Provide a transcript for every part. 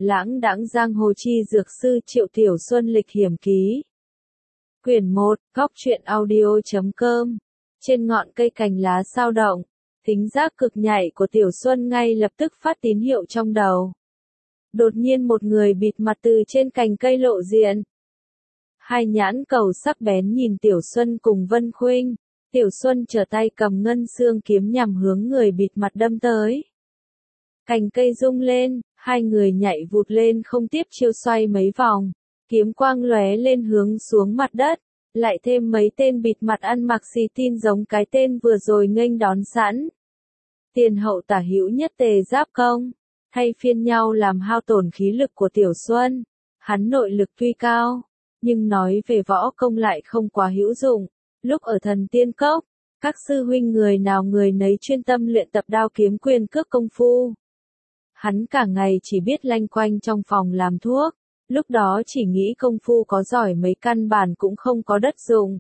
Lãng đãng giang hồ chi dược sư Triệu Tiểu Xuân lịch hiểm ký. Quyển 1, góc truyện audio.com. Trên ngọn cây cành lá sao động, thính giác cực nhạy của Tiểu Xuân ngay lập tức phát tín hiệu trong đầu. Đột nhiên một người bịt mặt từ trên cành cây lộ diện. Hai nhãn cầu sắc bén nhìn Tiểu Xuân cùng Vân Khuynh. Tiểu Xuân trở tay cầm ngân xương kiếm nhằm hướng người bịt mặt đâm tới. Cành cây rung lên, hai người nhảy vụt lên không tiếp chiêu xoay mấy vòng. Kiếm quang lóe lên hướng xuống mặt đất. Lại thêm mấy tên bịt mặt ăn mặc xì tin giống cái tên vừa rồi nghênh đón sẵn. Tiền hậu tả hữu nhất tề giáp công. Thay phiên nhau làm hao tổn khí lực của Tiểu Xuân. Hắn nội lực tuy cao, nhưng nói về võ công lại không quá hữu dụng. Lúc ở Thần Tiên Cốc, các sư huynh người nào người nấy chuyên tâm luyện tập đao kiếm quyền cước công phu. Hắn cả ngày chỉ biết lanh quanh trong phòng làm thuốc, lúc đó chỉ nghĩ công phu có giỏi mấy căn bản cũng không có đất dùng.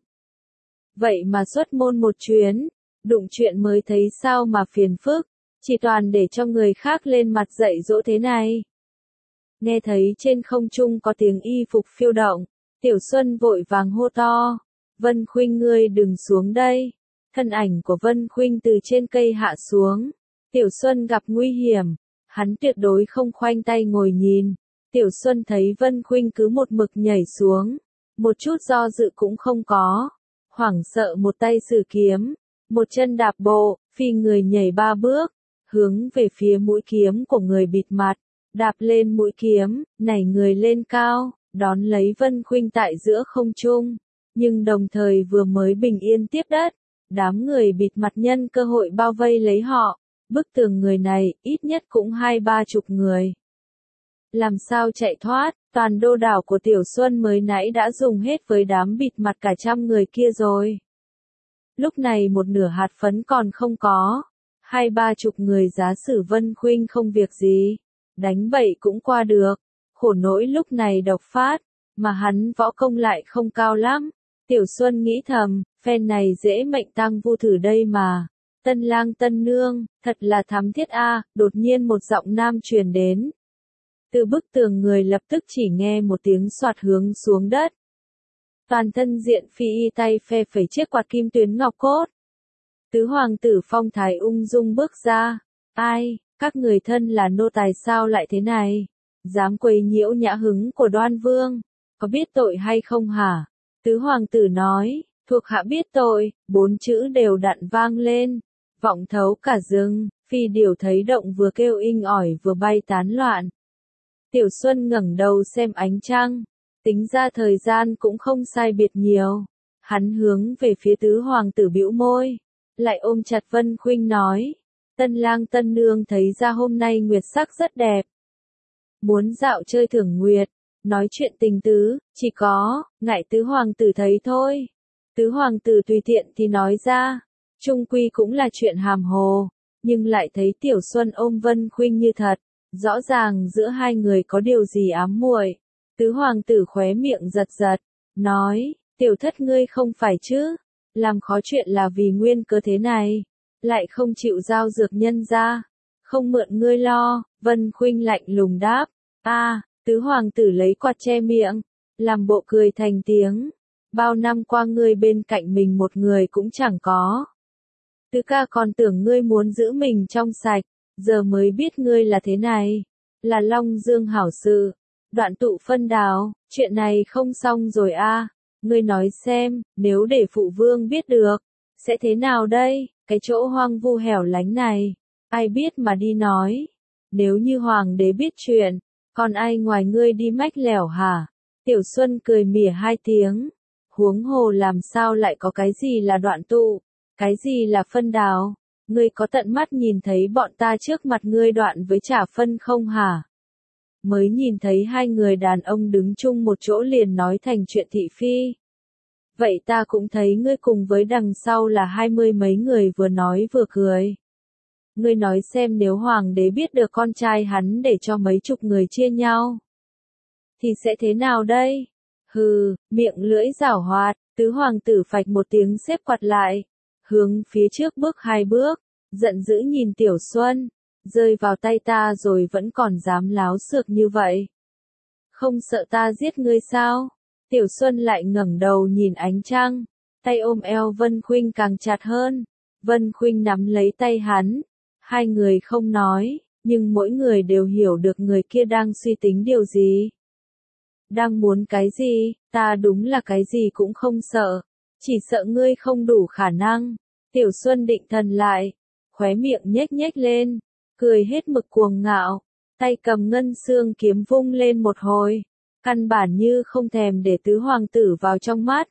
Vậy mà xuất môn một chuyến, đụng chuyện mới thấy sao mà phiền phức, chỉ toàn để cho người khác lên mặt dạy dỗ thế này. Nghe thấy trên không trung có tiếng y phục phiêu động, Tiểu Xuân vội vàng hô to. Vân Khuynh ngươi đừng xuống đây. Thân ảnh của Vân Khuynh từ trên cây hạ xuống. Tiểu Xuân gặp nguy hiểm. Hắn tuyệt đối không khoanh tay ngồi nhìn. Tiểu Xuân thấy Vân Khuynh cứ một mực nhảy xuống. Một chút do dự cũng không có. Hoảng sợ một tay sử kiếm. Một chân đạp bộ, phi người nhảy 3 bước. Hướng về phía mũi kiếm của người bịt mặt. Đạp lên mũi kiếm, nảy người lên cao. Đón lấy Vân Khuynh tại giữa không trung. Nhưng đồng thời vừa mới bình yên tiếp đất, đám người bịt mặt nhân cơ hội bao vây lấy họ, bức tường người này ít nhất cũng 20-30 người. Làm sao chạy thoát, toàn đô đảo của Tiểu Xuân mới nãy đã dùng hết với đám bịt mặt cả 100 người kia rồi. Lúc này một nửa hạt phấn còn không có, 20-30 người giá sử Vân Khuynh không việc gì, đánh bậy cũng qua được, khổ nỗi lúc này độc phát, mà hắn võ công lại không cao lắm. Tiểu Xuân nghĩ thầm, phen này dễ mệnh tang vu thử đây mà. Tân lang tân nương, thật là thắm thiết a. Đột nhiên một giọng nam truyền đến. Từ bức tường người lập tức chỉ nghe một tiếng xoạt hướng xuống đất. Toàn thân diện phi y tay phe phẩy chiếc quạt kim tuyến ngọc cốt. Tứ hoàng tử phong thái ung dung bước ra. Ai, các người thân là nô tài sao lại thế này? Dám quấy nhiễu nhã hứng của Đoan Vương, có biết tội hay không hả? Tứ hoàng tử nói, thuộc hạ biết tội, 4 chữ đều đặn vang lên, vọng thấu cả rừng, phi điều thấy động vừa kêu inh ỏi vừa bay tán loạn. Tiểu Xuân ngẩng đầu xem ánh trăng, tính ra thời gian cũng không sai biệt nhiều. Hắn hướng về phía tứ hoàng tử bĩu môi, lại ôm chặt Vân Khuynh nói, tân lang tân nương thấy ra hôm nay nguyệt sắc rất đẹp. Muốn dạo chơi thưởng nguyệt. Nói chuyện tình tứ, chỉ có, ngại tứ hoàng tử thấy thôi. Tứ hoàng tử tùy tiện thì nói ra, chung quy cũng là chuyện hàm hồ, nhưng lại thấy Tiểu Xuân ôm Vân Khuynh như thật, rõ ràng giữa hai người có điều gì ám muội. Tứ hoàng tử khóe miệng giật giật, nói, tiểu thất ngươi không phải chứ, làm khó chuyện là vì nguyên cớ thế này, lại không chịu giao dược nhân ra, không mượn ngươi lo. Vân Khuynh lạnh lùng đáp, Tứ hoàng tử lấy quạt che miệng, làm bộ cười thành tiếng. Bao năm qua ngươi bên cạnh mình một người cũng chẳng có. Tứ ca còn tưởng ngươi muốn giữ mình trong sạch, giờ mới biết ngươi là thế này. Là Long Dương hảo sự, đoạn tụ phân đào, chuyện này không xong rồi a. Ngươi nói xem, nếu để phụ vương biết được, sẽ thế nào đây? Cái chỗ hoang vu hẻo lánh này, ai biết mà đi nói. Nếu như hoàng đế biết chuyện, còn ai ngoài ngươi đi mách lẻo hả? Tiểu Xuân cười mỉa 2 tiếng. Huống hồ làm sao lại có cái gì là đoạn tụ, cái gì là phân đào? Ngươi có tận mắt nhìn thấy bọn ta trước mặt ngươi đoạn với trả phân không hả? Mới nhìn thấy 2 người đàn ông đứng chung một chỗ liền nói thành chuyện thị phi. Vậy ta cũng thấy ngươi cùng với đằng sau là 20 mấy người vừa nói vừa cười. Ngươi nói xem nếu hoàng đế biết được con trai hắn để cho mấy chục người chia nhau, thì sẽ thế nào đây? Hừ, miệng lưỡi giảo hoạt, tứ hoàng tử phạch một tiếng xếp quạt lại, hướng phía trước bước 2 bước, giận dữ nhìn Tiểu Xuân. rơi vào tay ta rồi vẫn còn dám láo xược như vậy. Không sợ ta giết ngươi sao? Tiểu Xuân lại ngẩng đầu nhìn ánh trăng, tay ôm eo Vân Khuynh càng chặt hơn. Vân Khuynh nắm lấy tay hắn, hai người không nói, nhưng mỗi người đều hiểu được người kia đang suy tính điều gì. Đang muốn cái gì, ta đúng là cái gì cũng không sợ, chỉ sợ ngươi không đủ khả năng. Tiểu Xuân định thần lại, khóe miệng nhếch nhếch lên, cười hết mực cuồng ngạo, tay cầm ngân xương kiếm vung lên một hồi, căn bản như không thèm để tứ hoàng tử vào trong mắt.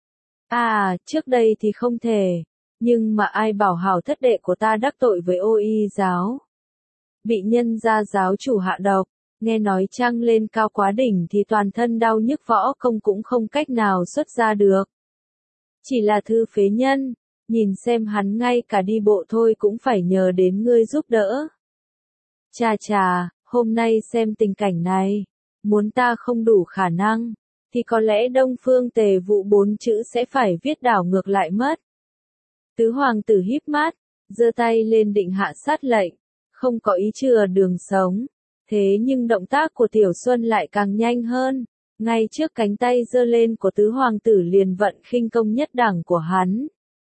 À, trước đây thì không thể, nhưng mà ai bảo hảo thất đệ của ta đắc tội với Ô Y giáo. Bị nhân gia giáo chủ hạ độc, nghe nói trăng lên cao quá đỉnh thì toàn thân đau nhức võ công cũng không cách nào xuất ra được. Chỉ là thư phế nhân, nhìn xem hắn ngay cả đi bộ thôi cũng phải nhờ đến ngươi giúp đỡ. Chà chà, hôm nay xem tình cảnh này, muốn ta không đủ khả năng, thì có lẽ Đông Phương Tề Vũ 4 chữ sẽ phải viết đảo ngược lại mất. Tứ hoàng tử híp mắt, giơ tay lên định hạ sát lệnh, không có ý chừa đường sống. Thế nhưng động tác của Tiểu Xuân lại càng nhanh hơn, ngay trước cánh tay giơ lên của tứ hoàng tử liền vận khinh công nhất đẳng của hắn.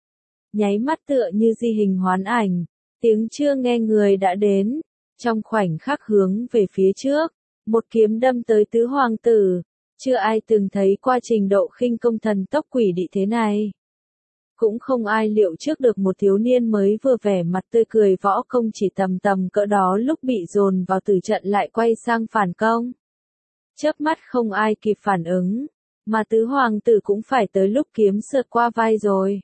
Nháy mắt tựa như di hình hoán ảnh, tiếng chưa nghe người đã đến, trong khoảnh khắc hướng về phía trước, một kiếm đâm tới tứ hoàng tử, chưa ai từng thấy qua trình độ khinh công thần tốc quỷ dị thế này. Cũng không ai liệu trước được một thiếu niên mới vừa vẻ mặt tươi cười võ công chỉ tầm tầm cỡ đó lúc bị dồn vào tử trận lại quay sang phản công. Chớp mắt không ai kịp phản ứng, mà tứ hoàng tử cũng phải tới lúc kiếm sượt qua vai rồi.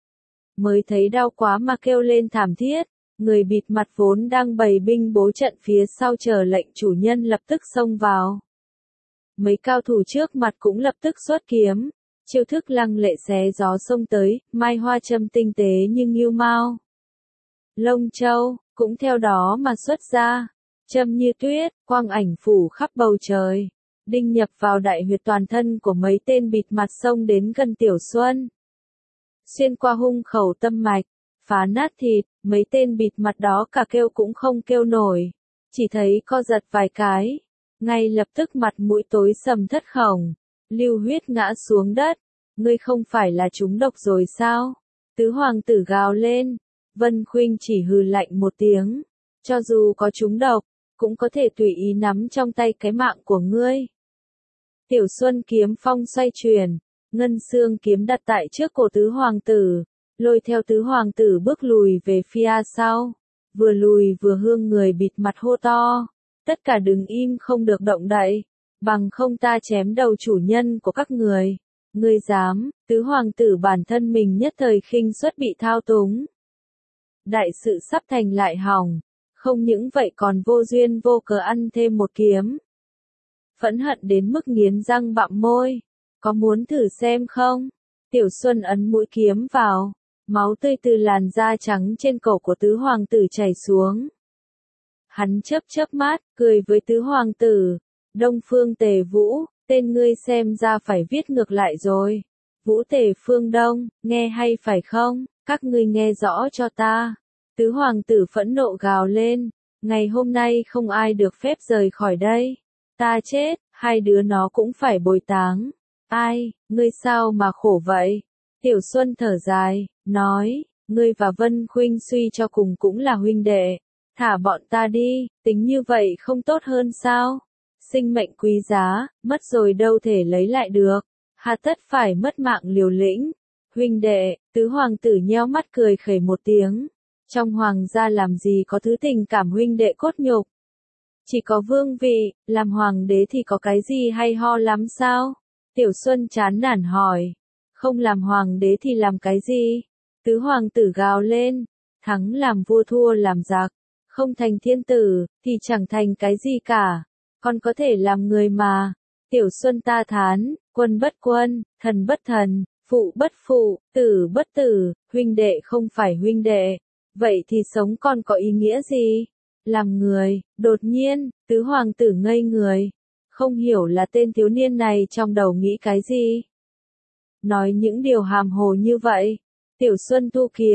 Mới thấy đau quá mà kêu lên thảm thiết, người bịt mặt vốn đang bày binh bố trận phía sau chờ lệnh chủ nhân lập tức xông vào. Mấy cao thủ trước mặt cũng lập tức xuất kiếm. Chiêu thức lăng lệ xé gió xông tới, mai hoa châm tinh tế nhưng nghiêu mao. Lông châu, cũng theo đó mà xuất ra, châm như tuyết, quang ảnh phủ khắp bầu trời, đinh nhập vào đại huyệt toàn thân của mấy tên bịt mặt xông đến gần Tiểu Xuân. Xuyên qua hung khẩu tâm mạch, phá nát thịt, mấy tên bịt mặt đó cả kêu cũng không kêu nổi, chỉ thấy co giật vài cái, ngay lập tức mặt mũi tối sầm thất khổng. Lưu huyết ngã xuống đất, ngươi không phải là trúng độc rồi sao? Tứ hoàng tử gào lên, Vân Khuynh chỉ hừ lạnh một tiếng, cho dù có trúng độc, cũng có thể tùy ý nắm trong tay cái mạng của ngươi. Tiểu Xuân kiếm phong xoay chuyển, ngân xương kiếm đặt tại trước cổ tứ hoàng tử, lôi theo tứ hoàng tử bước lùi về phía sau, vừa lùi vừa hương người bịt mặt hô to, tất cả đứng im không được động đậy. Bằng không ta chém đầu chủ nhân của các người. Ngươi dám, tứ hoàng tử bản thân mình nhất thời khinh suất bị thao túng. Đại sự sắp thành lại hỏng, không những vậy còn vô duyên vô cớ ăn thêm một kiếm. Phẫn hận đến mức nghiến răng bặm môi, có muốn thử xem không? Tiểu Xuân ấn mũi kiếm vào, máu tươi từ làn da trắng trên cổ của tứ hoàng tử chảy xuống. Hắn chớp chớp mắt, cười với tứ hoàng tử. Đông Phương Tề Vũ, tên ngươi xem ra phải viết ngược lại rồi. Vũ Tề Phương Đông, nghe hay phải không? Các ngươi nghe rõ cho ta. Tứ hoàng tử phẫn nộ gào lên, ngày hôm nay không ai được phép rời khỏi đây. Ta chết, hai đứa nó cũng phải bồi táng. Ai, ngươi sao mà khổ vậy? Tiểu Xuân thở dài, nói, ngươi và Vân Khuynh suy cho cùng cũng là huynh đệ. Thả bọn ta đi, tính như vậy không tốt hơn sao? Sinh mệnh quý giá, mất rồi đâu thể lấy lại được, hà tất phải mất mạng liều lĩnh. Huynh đệ, tứ hoàng tử nheo mắt cười khẩy một tiếng. Trong hoàng gia làm gì có thứ tình cảm huynh đệ cốt nhục. Chỉ có vương vị, làm hoàng đế thì có cái gì hay ho lắm sao? Tiểu Xuân chán nản hỏi. Không làm hoàng đế thì làm cái gì? Tứ hoàng tử gào lên. Thắng làm vua thua làm giặc. Không thành thiên tử, thì chẳng thành cái gì cả. Còn có thể làm người mà. Tiểu Xuân ta thán, quân bất quân, thần bất thần, phụ bất phụ, tử bất tử, huynh đệ không phải huynh đệ. Vậy thì sống còn có ý nghĩa gì? Làm người, đột nhiên, tứ hoàng tử ngây người. Không hiểu là tên thiếu niên này trong đầu nghĩ cái gì. Nói những điều hàm hồ như vậy. Tiểu Xuân thu kiếm,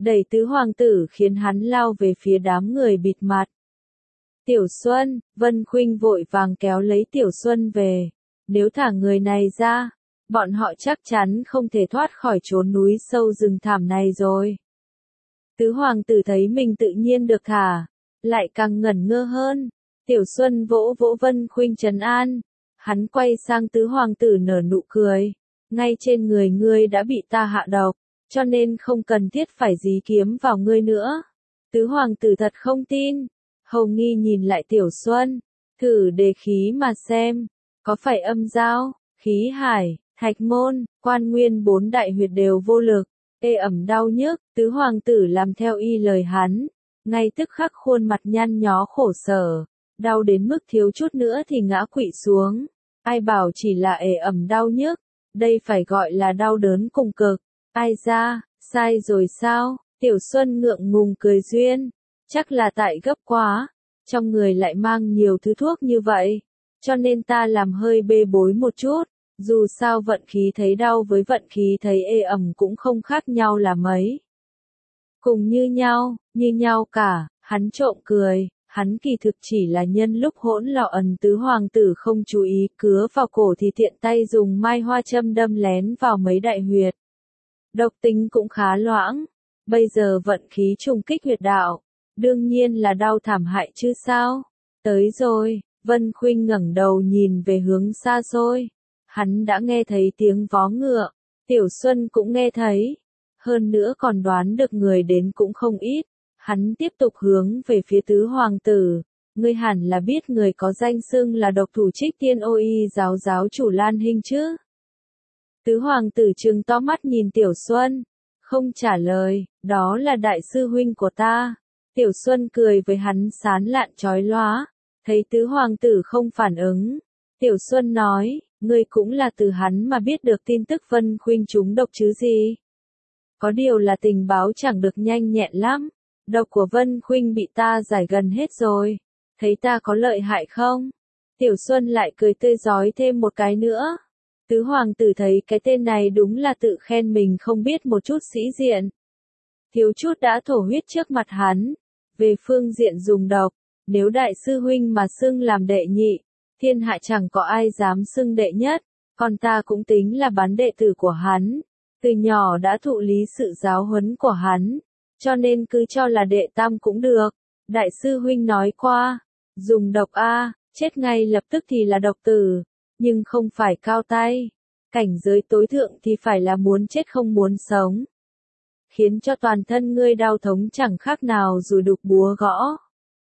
đẩy tứ hoàng tử khiến hắn lao về phía đám người bịt mặt. Tiểu Xuân, Vân Khuynh vội vàng kéo lấy Tiểu Xuân về. Nếu thả người này ra, bọn họ chắc chắn không thể thoát khỏi chốn núi sâu rừng thẳm này rồi. Tứ hoàng tử thấy mình tự nhiên được thả, lại càng ngẩn ngơ hơn. Tiểu Xuân vỗ vỗ Vân Khuynh trấn an. Hắn quay sang tứ hoàng tử nở nụ cười. Ngay trên người ngươi đã bị ta hạ độc, cho nên không cần thiết phải dí kiếm vào ngươi nữa. Tứ hoàng tử thật không tin. Hầu nghi nhìn lại Tiểu Xuân. Thử đề khí mà xem. Có phải âm giao, khí hải, thạch môn, quan nguyên 4 đại huyệt đều vô lực, ê ẩm đau nhức, tứ hoàng tử làm theo y lời hắn. Ngay tức khắc khuôn mặt nhăn nhó khổ sở, đau đến mức thiếu chút nữa thì ngã quỵ xuống. Ai bảo chỉ là ê ẩm đau nhức, đây phải gọi là đau đớn cùng cực. Ai ra, sai rồi sao? Tiểu Xuân ngượng ngùng cười duyên. Chắc là tại gấp quá, trong người lại mang nhiều thứ thuốc như vậy, cho nên ta làm hơi bê bối một chút. Dù sao vận khí thấy đau với vận khí thấy ê ẩm cũng không khác nhau là mấy. Cùng như nhau cả, hắn trộm cười, hắn kỳ thực chỉ là nhân lúc hỗn lọ ẩn tứ hoàng tử không chú ý cứa vào cổ thì tiện tay dùng mai hoa châm đâm lén vào mấy đại huyệt. Độc tính cũng khá loãng, bây giờ vận khí trùng kích huyệt đạo, đương nhiên là đau thảm hại chứ sao. Tới rồi, Vân Khuynh ngẩng đầu nhìn về hướng xa xôi. Hắn đã nghe thấy tiếng vó ngựa, Tiểu Xuân cũng nghe thấy, hơn nữa còn đoán được người đến cũng không ít. Hắn tiếp tục hướng về phía tứ hoàng tử, ngươi hẳn là biết người có danh xưng là độc thủ Trích Tiên Ô Y giáo giáo chủ Lan Hinh chứ. Tứ hoàng tử trừng to mắt nhìn Tiểu Xuân, không trả lời, đó là đại sư huynh của ta. Tiểu Xuân cười với hắn sán lạn chói lóa, thấy tứ hoàng tử không phản ứng. Tiểu Xuân nói, ngươi cũng là từ hắn mà biết được tin tức Vân Khuynh trúng độc chứ gì. Có điều là tình báo chẳng được nhanh nhẹn lắm, độc của Vân Khuynh bị ta giải gần hết rồi, thấy ta có lợi hại không? Tiểu Xuân lại cười tươi rói thêm một cái nữa. Tứ hoàng tử thấy cái tên này đúng là tự khen mình không biết một chút sĩ diện. Thiếu chút đã thổ huyết trước mặt hắn. Về phương diện dùng độc, nếu đại sư huynh mà xưng làm đệ nhị, thiên hạ chẳng có ai dám xưng đệ nhất, còn ta cũng tính là bán đệ tử của hắn, từ nhỏ đã thụ lý sự giáo huấn của hắn, cho nên cứ cho là đệ tam cũng được. Đại sư huynh nói qua, dùng độc a, chết ngay lập tức thì là độc tử, nhưng không phải cao tay, cảnh giới tối thượng thì phải là muốn chết không muốn sống, khiến cho toàn thân ngươi đau thống chẳng khác nào rồi đục búa gõ,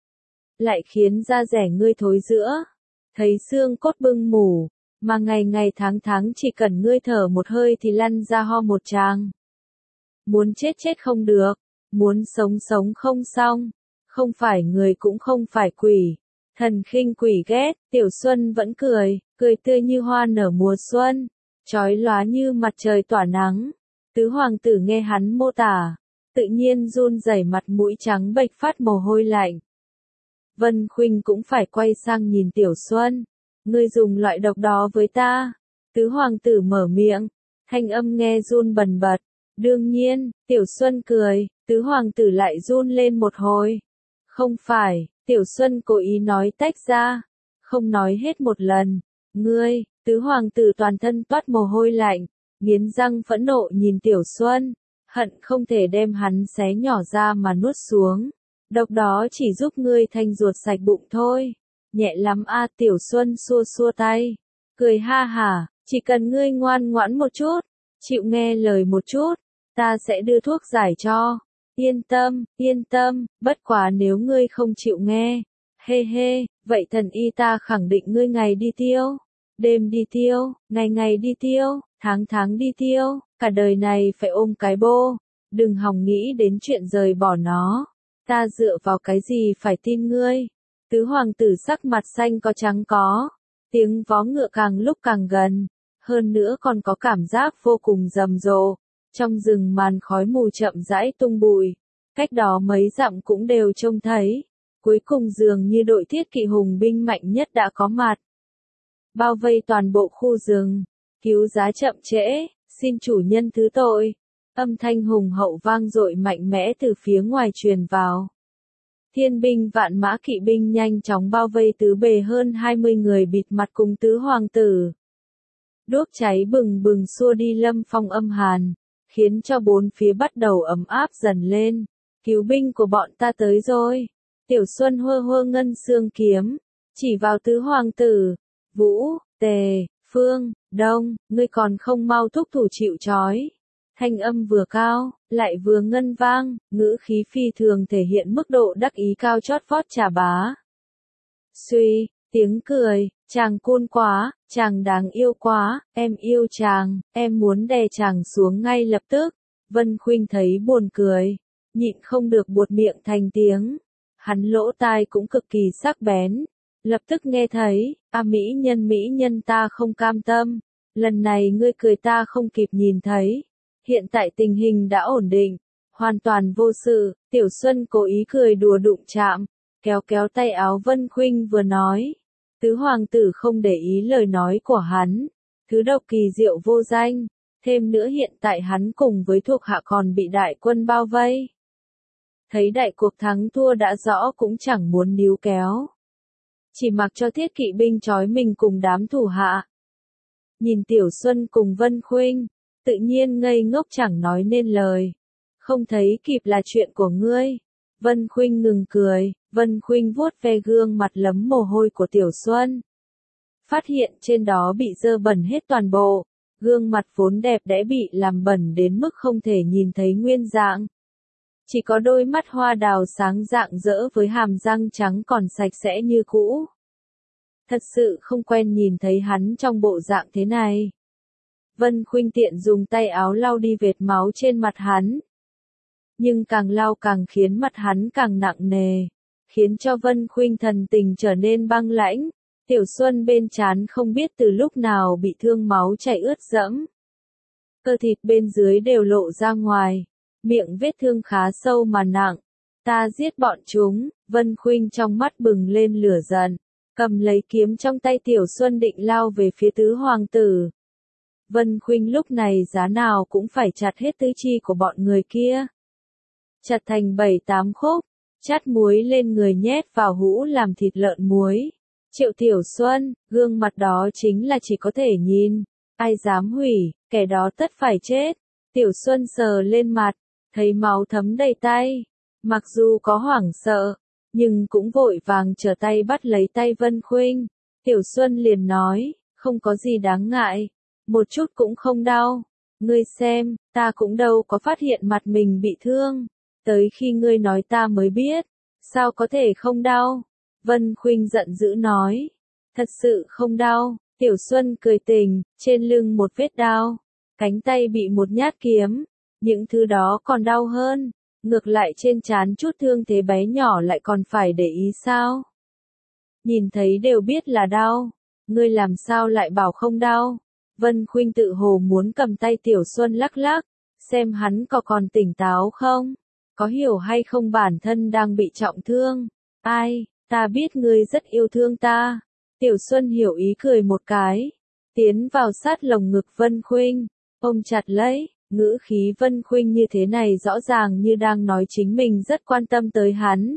lại khiến da rẻ ngươi thối rữa, thấy xương cốt bưng mủ, mà ngày ngày tháng tháng chỉ cần ngươi thở một hơi thì lăn ra ho một tràng. Muốn chết chết không được, muốn sống sống không xong, không phải người cũng không phải quỷ, thần khinh quỷ ghét. Tiểu Xuân vẫn cười, cười tươi như hoa nở mùa xuân, chói lóa như mặt trời tỏa nắng. Tứ hoàng tử nghe hắn mô tả, tự nhiên run rẩy mặt mũi trắng bệch phát mồ hôi lạnh. Vân Khuynh cũng phải quay sang nhìn Tiểu Xuân, ngươi dùng loại độc đó với ta. Tứ hoàng tử mở miệng, thanh âm nghe run bần bật. Đương nhiên, Tiểu Xuân cười, tứ hoàng tử lại run lên một hồi. Không phải, Tiểu Xuân cố ý nói tách ra, không nói hết một lần. Ngươi, tứ hoàng tử toàn thân toát mồ hôi lạnh, nghiến răng phẫn nộ nhìn Tiểu Xuân, hận không thể đem hắn xé nhỏ ra mà nuốt xuống. Độc đó chỉ giúp ngươi thanh ruột sạch bụng thôi. Nhẹ lắm a. Tiểu Xuân xua xua tay, cười ha hả, chỉ cần ngươi ngoan ngoãn một chút, chịu nghe lời một chút, ta sẽ đưa thuốc giải cho. Yên tâm, bất quá nếu ngươi không chịu nghe, vậy thần y ta khẳng định ngươi ngày đi tiêu, đêm đi tiêu, ngày đi tiêu, tháng đi tiêu, cả đời này phải ôm cái bô, đừng hòng nghĩ đến chuyện rời bỏ nó. Ta dựa vào cái gì phải tin ngươi? Tứ hoàng tử sắc mặt xanh có trắng có, tiếng vó ngựa càng lúc càng gần, hơn nữa còn có cảm giác vô cùng rầm rộ. Trong rừng màn khói mù chậm rãi tung bụi, cách đó mấy dặm cũng đều trông thấy. Cuối cùng dường như đội thiết kỵ hùng binh mạnh nhất đã có mặt, bao vây toàn bộ khu rừng. Cứu giá chậm trễ, xin chủ nhân thứ tội. Âm thanh hùng hậu vang dội mạnh mẽ từ phía ngoài truyền vào. Thiên binh vạn mã kỵ binh nhanh chóng bao vây tứ bề hơn 20 người bịt mặt cùng tứ hoàng tử. Đuốc cháy bừng bừng xua đi lâm phong âm hàn, khiến cho bốn phía bắt đầu ấm áp dần lên. Cứu binh của bọn ta tới rồi. Tiểu Xuân hơ hơ ngân xương kiếm, chỉ vào tứ hoàng tử. Vũ, Tề, Phương, Đông, ngươi còn không mau thúc thủ chịu trói. Thanh âm vừa cao, lại vừa ngân vang, ngữ khí phi thường thể hiện mức độ đắc ý cao chót vót trà bá. Suy, tiếng cười, chàng côn quá, chàng đáng yêu quá, em yêu chàng, em muốn đè chàng xuống ngay lập tức. Vân Khuynh thấy buồn cười, nhịn không được buột miệng thành tiếng. Hắn lỗ tai cũng cực kỳ sắc bén, lập tức nghe thấy, mỹ nhân ta không cam tâm, lần này ngươi cười ta không kịp nhìn thấy. Hiện tại tình hình đã ổn định, hoàn toàn vô sự. Tiểu Xuân cố ý cười đùa đụng chạm, kéo kéo tay áo Vân Khuynh vừa nói. Tứ hoàng tử không để ý lời nói của hắn, thứ độc kỳ diệu vô danh, thêm nữa hiện tại hắn cùng với thuộc hạ còn bị đại quân bao vây. Thấy đại cuộc thắng thua đã rõ cũng chẳng muốn níu kéo. Chỉ mặc cho thiết kỵ binh trói mình cùng đám thủ hạ. Nhìn Tiểu Xuân cùng Vân Khuynh, tự nhiên ngây ngốc chẳng nói nên lời. Không thấy kịp là chuyện của ngươi. Vân Khuynh ngừng cười, Vân Khuynh vuốt ve gương mặt lấm mồ hôi của Tiểu Xuân. Phát hiện trên đó bị dơ bẩn hết toàn bộ, gương mặt vốn đẹp đẽ bị làm bẩn đến mức không thể nhìn thấy nguyên dạng. Chỉ có đôi mắt hoa đào sáng rạng rỡ với hàm răng trắng còn sạch sẽ như cũ. Thật sự không quen nhìn thấy hắn trong bộ dạng thế này. Vân Khuynh tiện dùng tay áo lau đi vệt máu trên mặt hắn. Nhưng càng lau càng khiến mặt hắn càng nặng nề, khiến cho Vân Khuynh thần tình trở nên băng lãnh. Tiểu Xuân bên trán không biết từ lúc nào bị thương máu chảy ướt đẫm. Cơ thịt bên dưới đều lộ ra ngoài, miệng vết thương khá sâu mà nặng. Ta giết bọn chúng. Vân Khuynh trong mắt bừng lên lửa giận, cầm lấy kiếm trong tay Tiểu Xuân định lao về phía tứ hoàng tử. Vân Khuynh lúc này giá nào cũng phải chặt hết tứ chi của bọn người kia. Chặt thành 7-8 khúc, chát muối lên người nhét vào hũ làm thịt lợn muối. Triệu Tiểu Xuân, gương mặt đó chính là chỉ có thể nhìn, ai dám hủy, kẻ đó tất phải chết. Tiểu Xuân sờ lên mặt, thấy máu thấm đầy tay, mặc dù có hoảng sợ, nhưng cũng vội vàng trở tay bắt lấy tay Vân Khuynh. Tiểu Xuân liền nói, không có gì đáng ngại, một chút cũng không đau. Ngươi xem, ta cũng đâu có phát hiện mặt mình bị thương, tới khi ngươi nói ta mới biết, sao có thể không đau. Vân Khuynh giận dữ nói, thật sự không đau. Tiểu Xuân cười tình, trên lưng một vết đao, cánh tay bị một nhát kiếm, những thứ đó còn đau hơn. Ngược lại trên trán chút thương thế bé nhỏ lại còn phải để ý sao? Nhìn thấy đều biết là đau, ngươi làm sao lại bảo không đau? Vân Khuynh tự hồ muốn cầm tay Tiểu Xuân lắc lắc, xem hắn có còn tỉnh táo không? Có hiểu hay không bản thân đang bị trọng thương? Ai, ta biết ngươi rất yêu thương ta. Tiểu Xuân hiểu ý cười một cái, tiến vào sát lồng ngực Vân Khuynh, ôm chặt lấy. Ngữ khí Vân Khuynh như thế này rõ ràng như đang nói chính mình rất quan tâm tới hắn.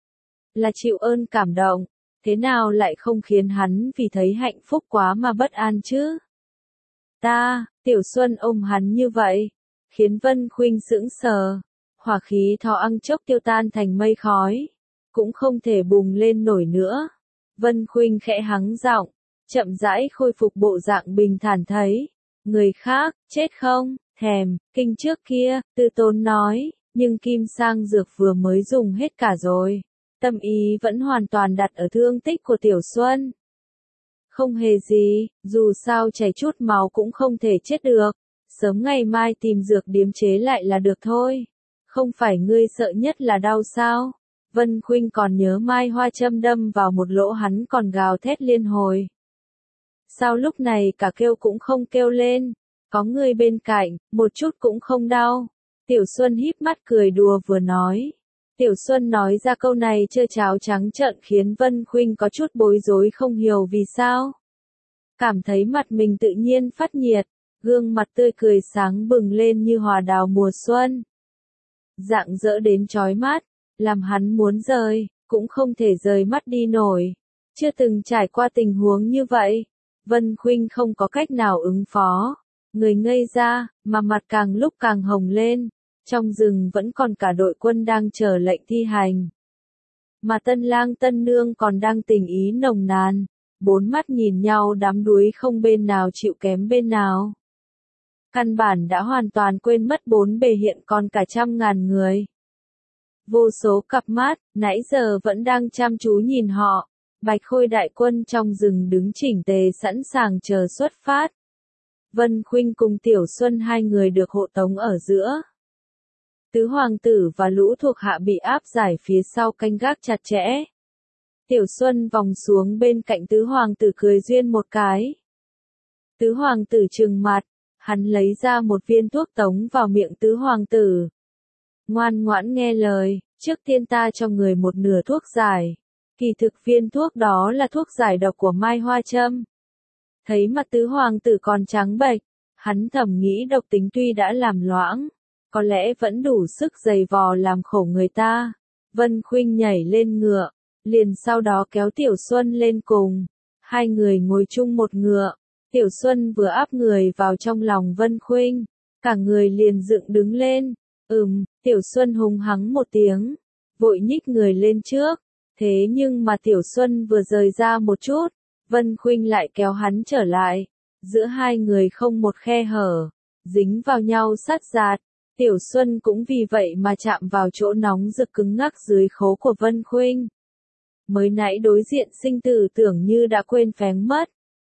Là chịu ơn cảm động, thế nào lại không khiến hắn vì thấy hạnh phúc quá mà bất an chứ? Tiểu Xuân ôm hắn như vậy, khiến Vân Khuynh sững sờ, hỏa khí thò ăng chốc tiêu tan thành mây khói, cũng không thể bùng lên nổi nữa. Vân Khuynh khẽ hắng giọng, chậm rãi khôi phục bộ dạng bình thản thấy, người khác, chết không? Thèm, kinh trước kia, Tư Tốn nói, nhưng kim sang dược vừa mới dùng hết cả rồi. Tâm ý vẫn hoàn toàn đặt ở thương tích của Tiểu Xuân. Không hề gì, dù sao chảy chút máu cũng không thể chết được. Sớm ngày mai tìm dược điếm chế lại là được thôi. Không phải ngươi sợ nhất là đau sao? Vân Khuynh còn nhớ mai hoa châm đâm vào một lỗ hắn còn gào thét liên hồi. Sao lúc này cả kêu cũng không kêu lên? Có người bên cạnh, một chút cũng không đau. Tiểu Xuân híp mắt cười đùa vừa nói. Tiểu Xuân nói ra câu này trơ tráo trắng trợn khiến Vân Khuynh có chút bối rối không hiểu vì sao. Cảm thấy mặt mình tự nhiên phát nhiệt, gương mặt tươi cười sáng bừng lên như hoa đào mùa xuân. Rạng rỡ đến chói mắt, làm hắn muốn rời, cũng không thể rời mắt đi nổi. Chưa từng trải qua tình huống như vậy, Vân Khuynh không có cách nào ứng phó. Người ngây ra, mà mặt càng lúc càng hồng lên. Trong rừng vẫn còn cả đội quân đang chờ lệnh thi hành. Mà tân lang tân nương còn đang tình ý nồng nàn. Bốn mắt nhìn nhau đắm đuối không bên nào chịu kém bên nào. Căn bản đã hoàn toàn quên mất bốn bề hiện còn cả trăm ngàn người. Vô số cặp mắt, nãy giờ vẫn đang chăm chú nhìn họ. Bạch Khôi đại quân trong rừng đứng chỉnh tề sẵn sàng chờ xuất phát. Vân Khuynh cùng Tiểu Xuân hai người được hộ tống ở giữa. Tứ hoàng tử và lũ thuộc hạ bị áp giải phía sau canh gác chặt chẽ. Tiểu Xuân vòng xuống bên cạnh tứ hoàng tử cười duyên một cái. Tứ hoàng tử trừng mặt, hắn lấy ra một viên thuốc tống vào miệng tứ hoàng tử. Ngoan ngoãn nghe lời, trước tiên ta cho người một nửa thuốc giải. Kỳ thực viên thuốc đó là thuốc giải độc của Mai Hoa Châm. Thấy mặt tứ hoàng tử còn trắng bệch, hắn thầm nghĩ độc tính tuy đã làm loãng, có lẽ vẫn đủ sức giày vò làm khổ người ta. Vân Khuynh nhảy lên ngựa, liền sau đó kéo Tiểu Xuân lên cùng. Hai người ngồi chung một ngựa, Tiểu Xuân vừa áp người vào trong lòng Vân Khuynh, cả người liền dựng đứng lên. Tiểu Xuân hùng hắng một tiếng, vội nhích người lên trước. Thế nhưng mà Tiểu Xuân vừa rời ra một chút, Vân Khuynh lại kéo hắn trở lại. Giữa hai người không một khe hở, dính vào nhau sát giạt. Tiểu Xuân cũng vì vậy mà chạm vào chỗ nóng rực cứng ngắc dưới khố của Vân Khuynh. Mới nãy đối diện sinh tử tưởng như đã quên phén mất.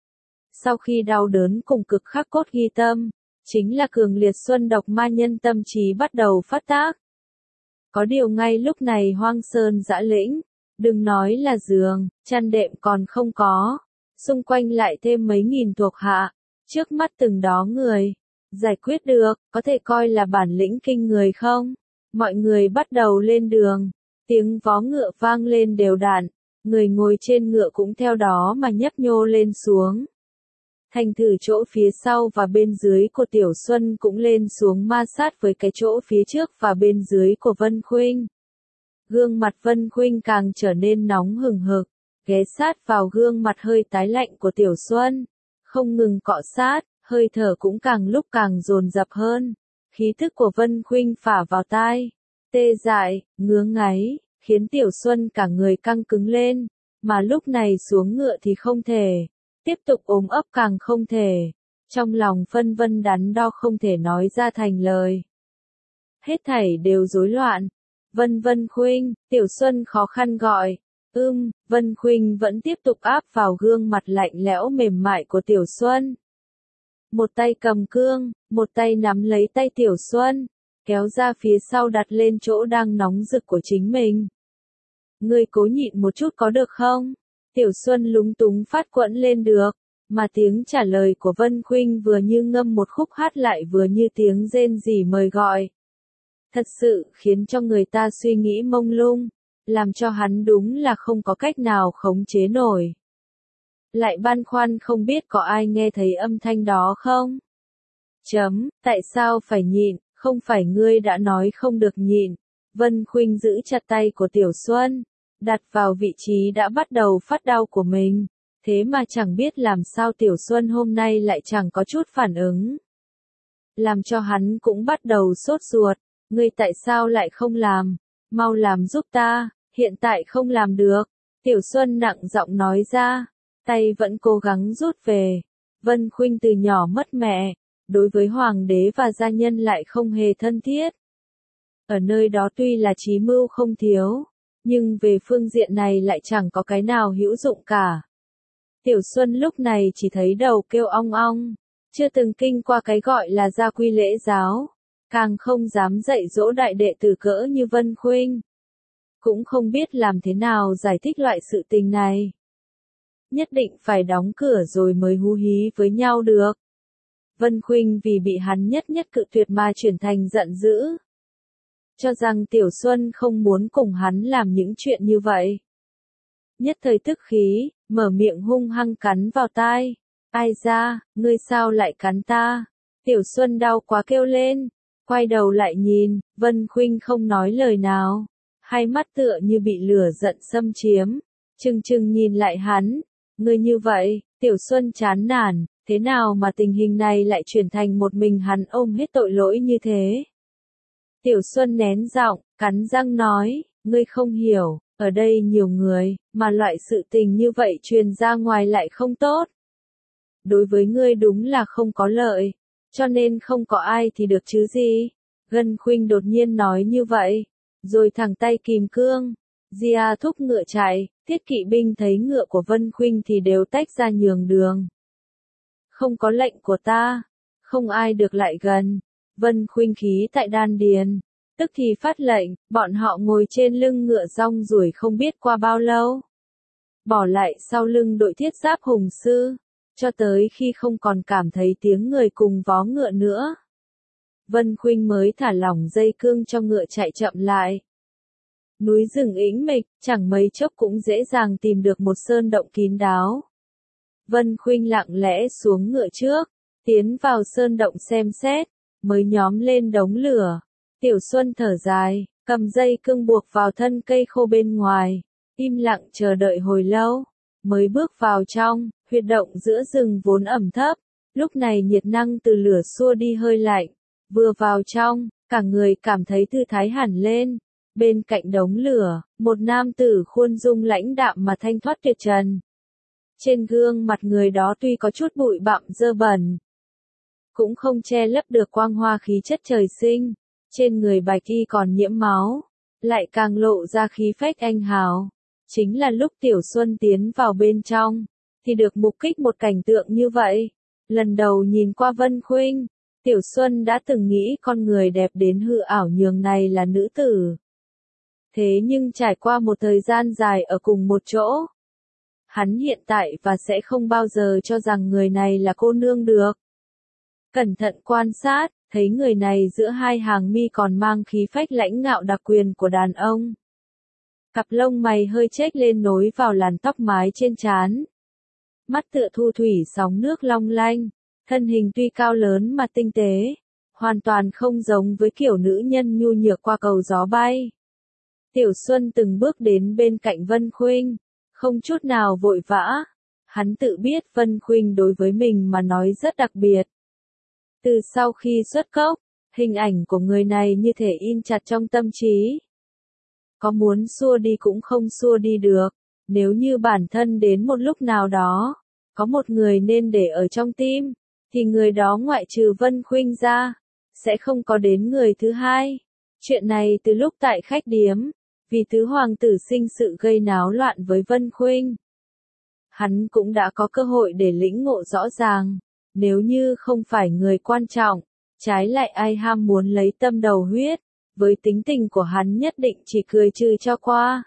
Sau khi đau đớn cùng cực khắc cốt ghi tâm, chính là cường liệt xuân độc ma nhân tâm trí bắt đầu phát tác. Có điều ngay lúc này hoang sơn dã lĩnh, đừng nói là giường, chăn đệm còn không có, xung quanh lại thêm mấy nghìn thuộc hạ, trước mắt từng đó người, giải quyết được, có thể coi là bản lĩnh kinh người không? Mọi người bắt đầu lên đường, tiếng vó ngựa vang lên đều đặn, người ngồi trên ngựa cũng theo đó mà nhấp nhô lên xuống. Thành thử chỗ phía sau và bên dưới của Tiểu Xuân cũng lên xuống ma sát với cái chỗ phía trước và bên dưới của Vân Khuynh. Gương mặt Vân Khuynh càng trở nên nóng hừng hực, ghé sát vào gương mặt hơi tái lạnh của Tiểu Xuân, không ngừng cọ sát, hơi thở cũng càng lúc càng dồn dập hơn. Khí thức của Vân Khuynh phả vào tai, tê dại, ngứa ngáy, khiến Tiểu Xuân cả người căng cứng lên, mà lúc này xuống ngựa thì không thể, tiếp tục ôm ấp càng không thể. Trong lòng phân vân đắn đo không thể nói ra thành lời. Hết thảy đều rối loạn. Vân Khuynh, Tiểu Xuân khó khăn gọi. Vân Khuynh vẫn tiếp tục áp vào gương mặt lạnh lẽo mềm mại của Tiểu Xuân. Một tay cầm cương, một tay nắm lấy tay Tiểu Xuân, kéo ra phía sau đặt lên chỗ đang nóng rực của chính mình. Ngươi cố nhịn một chút có được không? Tiểu Xuân lúng túng phát quẫn lên được, mà tiếng trả lời của Vân Khuynh vừa như ngâm một khúc hát lại vừa như tiếng rên rỉ mời gọi. Thật sự khiến cho người ta suy nghĩ mông lung, làm cho hắn đúng là không có cách nào khống chế nổi. Lại băn khoăn không biết có ai nghe thấy âm thanh đó không? Tại sao phải nhịn, không phải ngươi đã nói không được nhịn. Vân Khuynh giữ chặt tay của Tiểu Xuân, đặt vào vị trí đã bắt đầu phát đau của mình. Thế mà chẳng biết làm sao Tiểu Xuân hôm nay lại chẳng có chút phản ứng. Làm cho hắn cũng bắt đầu sốt ruột. Ngươi tại sao lại không làm? Mau làm giúp ta, hiện tại không làm được. Tiểu Xuân nặng giọng nói ra, tay vẫn cố gắng rút về. Vân Khuynh từ nhỏ mất mẹ, đối với hoàng đế và gia nhân lại không hề thân thiết. Ở nơi đó tuy là trí mưu không thiếu, nhưng về phương diện này lại chẳng có cái nào hữu dụng cả. Tiểu Xuân lúc này chỉ thấy đầu kêu ong ong, chưa từng kinh qua cái gọi là gia quy lễ giáo, càng không dám dạy dỗ đại đệ tử cỡ như Vân Khuynh. Cũng không biết làm thế nào giải thích loại sự tình này. Nhất định phải đóng cửa rồi mới hú hí với nhau được. Vân Khuynh vì bị hắn nhất cự tuyệt mà chuyển thành giận dữ. Cho rằng Tiểu Xuân không muốn cùng hắn làm những chuyện như vậy. Nhất thời tức khí, mở miệng hung hăng cắn vào tai. Ai ra, ngươi sao lại cắn ta? Tiểu Xuân đau quá kêu lên, quay đầu lại nhìn, Vân Khuynh không nói lời nào, hai mắt tựa như bị lửa giận xâm chiếm, trừng trừng nhìn lại hắn, ngươi như vậy, Tiểu Xuân chán nản, thế nào mà tình hình này lại chuyển thành một mình hắn ôm hết tội lỗi như thế. Tiểu Xuân nén giọng, cắn răng nói, ngươi không hiểu, ở đây nhiều người, mà loại sự tình như vậy truyền ra ngoài lại không tốt. Đối với ngươi đúng là không có lợi, cho nên không có ai thì được chứ gì. Vân Khuynh đột nhiên nói như vậy, rồi thẳng tay kìm cương. Gia thúc ngựa chạy, thiết kỵ binh thấy ngựa của Vân Khuynh thì đều tách ra nhường đường. Không có lệnh của ta, không ai được lại gần. Vân Khuynh khí tại đan điền, tức thì phát lệnh, bọn họ ngồi trên lưng ngựa rong ruổi không biết qua bao lâu. Bỏ lại sau lưng đội thiết giáp hùng sư, cho tới khi không còn cảm thấy tiếng người cùng vó ngựa nữa. Vân Khuynh mới thả lỏng dây cương cho ngựa chạy chậm lại. Núi rừng ĩnh mịch, chẳng mấy chốc cũng dễ dàng tìm được một sơn động kín đáo. Vân Khuynh lặng lẽ xuống ngựa trước, tiến vào sơn động xem xét, mới nhóm lên đống lửa. Tiểu Xuân thở dài, cầm dây cương buộc vào thân cây khô bên ngoài, im lặng chờ đợi hồi lâu, mới bước vào trong, huyệt động giữa rừng vốn ẩm thấp, lúc này nhiệt năng từ lửa xua đi hơi lạnh, vừa vào trong, cả người cảm thấy thư thái hẳn lên. Bên cạnh đống lửa, một nam tử khuôn dung lãnh đạm mà thanh thoát tuyệt trần. Trên gương mặt người đó tuy có chút bụi bặm dơ bẩn, cũng không che lấp được quang hoa khí chất trời sinh. Trên người bạch y còn nhiễm máu, lại càng lộ ra khí phách anh hào. Chính là lúc Tiểu Xuân tiến vào bên trong, thì được mục kích một cảnh tượng như vậy. Lần đầu nhìn qua Vân Khuynh, Tiểu Xuân đã từng nghĩ con người đẹp đến hư ảo nhường này là nữ tử. Thế nhưng trải qua một thời gian dài ở cùng một chỗ, hắn hiện tại và sẽ không bao giờ cho rằng người này là cô nương được. Cẩn thận quan sát, thấy người này giữa hai hàng mi còn mang khí phách lãnh ngạo đặc quyền của đàn ông. Cặp lông mày hơi chếch lên nối vào làn tóc mái trên trán. Mắt tựa thu thủy sóng nước long lanh, thân hình tuy cao lớn mà tinh tế, hoàn toàn không giống với kiểu nữ nhân nhu nhược qua cầu gió bay. Tiểu Xuân từng bước đến bên cạnh Vân Khuynh, không chút nào vội vã. Hắn tự biết Vân Khuynh đối với mình mà nói rất đặc biệt. Từ sau khi xuất cốc, hình ảnh của người này như thể in chặt trong tâm trí. Có muốn xua đi cũng không xua đi được, nếu như bản thân đến một lúc nào đó, có một người nên để ở trong tim, thì người đó ngoại trừ Vân Khuynh ra, sẽ không có đến người thứ hai. Chuyện này từ lúc tại khách điếm, vì tứ hoàng tử sinh sự gây náo loạn với Vân Khuynh, hắn cũng đã có cơ hội để lĩnh ngộ rõ ràng. Nếu như không phải người quan trọng, trái lại ai ham muốn lấy tâm đầu huyết, với tính tình của hắn nhất định chỉ cười trừ cho qua.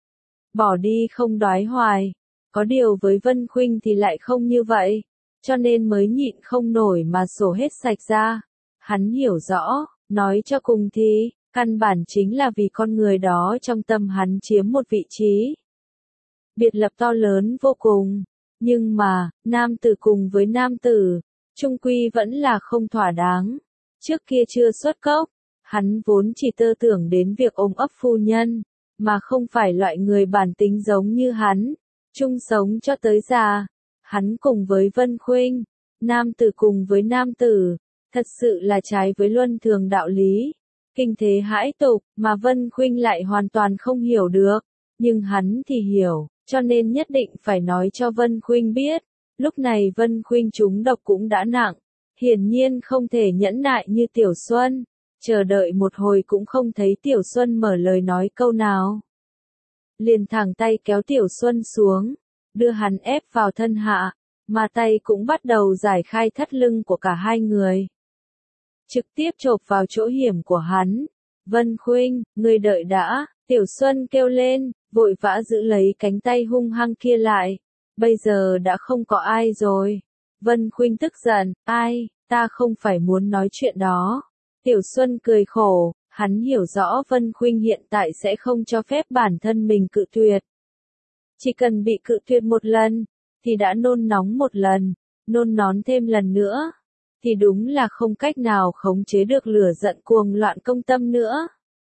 Bỏ đi không đoái hoài, có điều với Vân Khuynh thì lại không như vậy, cho nên mới nhịn không nổi mà sổ hết sạch ra. Hắn hiểu rõ, nói cho cùng thì, căn bản chính là vì con người đó trong tâm hắn chiếm một vị trí biệt lập to lớn vô cùng. Nhưng mà, nam tử cùng với nam tử, chung quy vẫn là không thỏa đáng. Trước kia chưa xuất cốc, hắn vốn chỉ tơ tưởng đến việc ôm ấp phu nhân, mà không phải loại người bản tính giống như hắn, chung sống cho tới già. Hắn cùng với Vân Khuynh, nam tử cùng với nam tử, thật sự là trái với luân thường đạo lý. Kinh thế hãi tục, mà Vân Khuynh lại hoàn toàn không hiểu được, nhưng hắn thì hiểu. Cho nên nhất định phải nói cho Vân Khuynh biết, lúc này Vân Khuynh trúng độc cũng đã nặng, hiển nhiên không thể nhẫn nại như Tiểu Xuân, chờ đợi một hồi cũng không thấy Tiểu Xuân mở lời nói câu nào. Liền thẳng tay kéo Tiểu Xuân xuống, đưa hắn ép vào thân hạ, mà tay cũng bắt đầu giải khai thắt lưng của cả hai người. Trực tiếp chộp vào chỗ hiểm của hắn. Vân Khuynh, ngươi đợi đã, Tiểu Xuân kêu lên, vội vã giữ lấy cánh tay hung hăng kia lại. Bây giờ đã không có ai rồi. Vân Khuynh tức giận, ai, ta không phải muốn nói chuyện đó. Tiểu Xuân cười khổ, hắn hiểu rõ Vân Khuynh hiện tại sẽ không cho phép bản thân mình cự tuyệt. Chỉ cần bị cự tuyệt một lần, thì đã nôn nóng một lần, nôn nón thêm lần nữa. thì đúng là không cách nào khống chế được lửa giận cuồng loạn công tâm nữa.